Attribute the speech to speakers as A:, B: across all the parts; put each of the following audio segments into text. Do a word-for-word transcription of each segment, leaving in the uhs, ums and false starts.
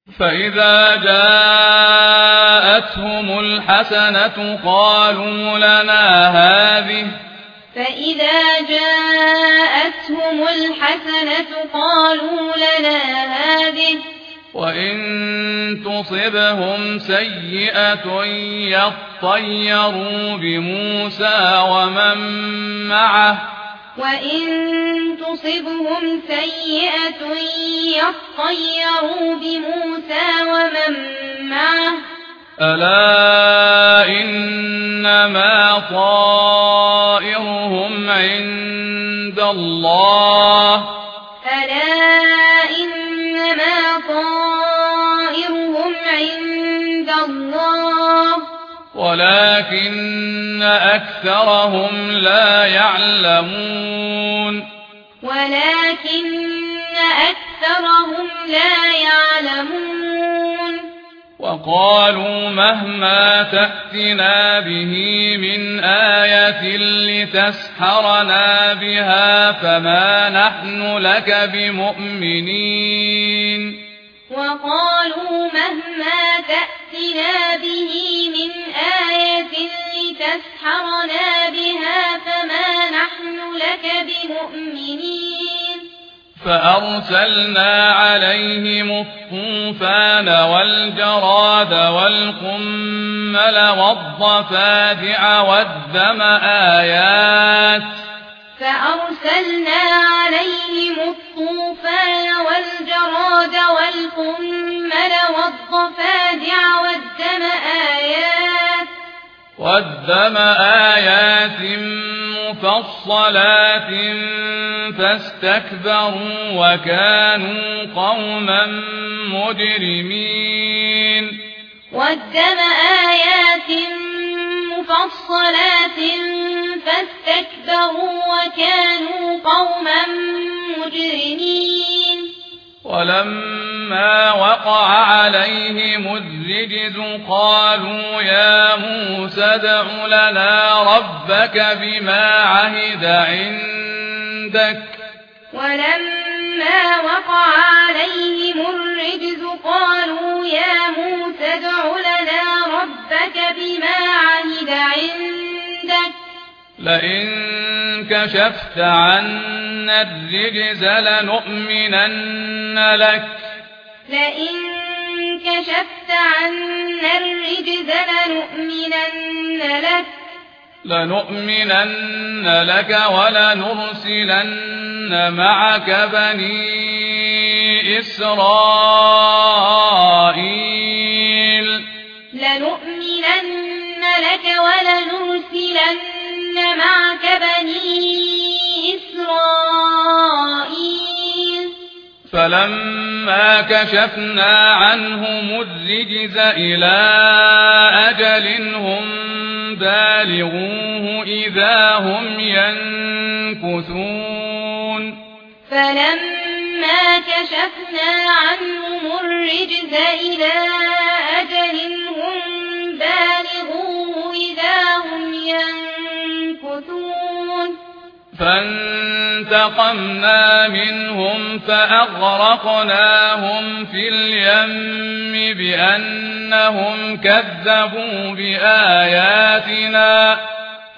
A: فإذا جاءتهم الحسنة قالوا لنا هذه
B: فإذا جاءتهم الحسنة قالوا لنا هذه
A: وإن تصبهم سيئة يطيروا بموسى ومن معه
B: وإن تصبهم سيئة يطيروا بموسى ومن معه
A: ألا إنما طائرهم عند الله
B: ألا إنما طائرهم عند الله
A: ولكن أكثرهم لا يعلمون
B: ولكن أكثرهم لا يعلمون
A: وقالوا مهما تأتنا به من آية لتسحرنا بها فما نحن لك بمؤمنين
B: وقالوا مهما تأتنا به من آية لتسحرنا بها فما نحن لك بمؤمنين
A: فأرسلنا عليهم الطوفان والجراد والقمل والضفادع والدم آيات
B: فأرسلنا عليهم الطوفان والجراد والقمل والضفادع والدم آيات
A: والدم آيات مفصلات فاستكبروا وكانوا قوما مجرمين
B: والدم آيات مفصلات فاستكبروا وكانوا قوما مجرمين
A: ولما وقع عليهم الرجز قالوا يا موسى ادع لنا ربك بما عهد عندك
B: ولما وقع عليهم الرجز قالوا يا موسى ادع لنا ربك بما عهد عندك
A: لئن كشفت عنا الرجز لنؤمنن لك
B: لئن كشفت عنا الرجز لنؤمنن لك
A: لنؤمنن لك ولنرسلن معك بني إسرائيل
B: لنؤمنن لك ولنرسلن معك بني إسرائيل
A: فلما كشفنا عنهم الرجز إلى أجل هم بالغوه إذا هم ينكثون
B: فلما كشفنا عنهم الرجز إلى أجل هم بالغوه إذا هم ينكثون
A: فانتقمنا منهم فأغرقناهم في اليم بأنهم كذبوا بآياتنا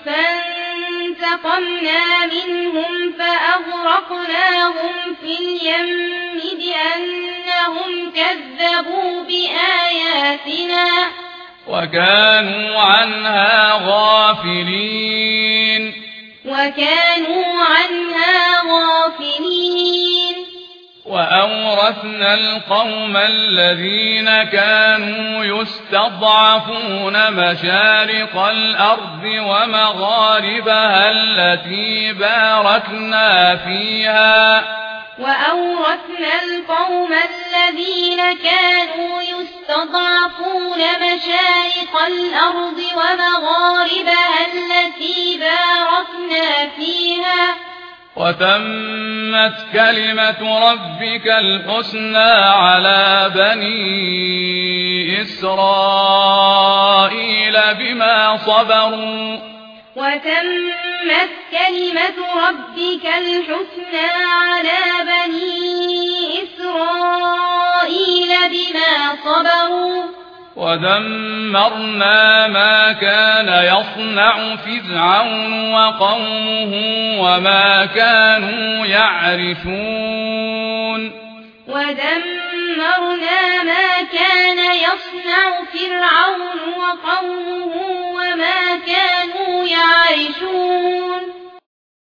B: فانتقمنا منهم فأغرقناهم في اليم بأنهم كذبوا بآياتنا
A: وكانوا عنها غافلين
B: وكانوا عنها غافلين
A: وأورثنا القوم الذين كانوا يستضعفون مشارق الأرض ومغاربها التي باركنا فيها
B: وأورثنا القوم الذين كانوا يستضعفون مشارق الأرض ومغاربها التي باركنا فيها
A: وتمت كلمة ربك الحسنى على بني إسرائيل بما صبروا
B: وتمت كلمة ربك الحسنى على بني إسرائيل بما صبروا
A: ودمرنا ما كان يصنع فرعون وقومه وما كانوا يعرشون
B: ودمرنا ما كان يصنع فرعون وقومه وما كانوا يعرشون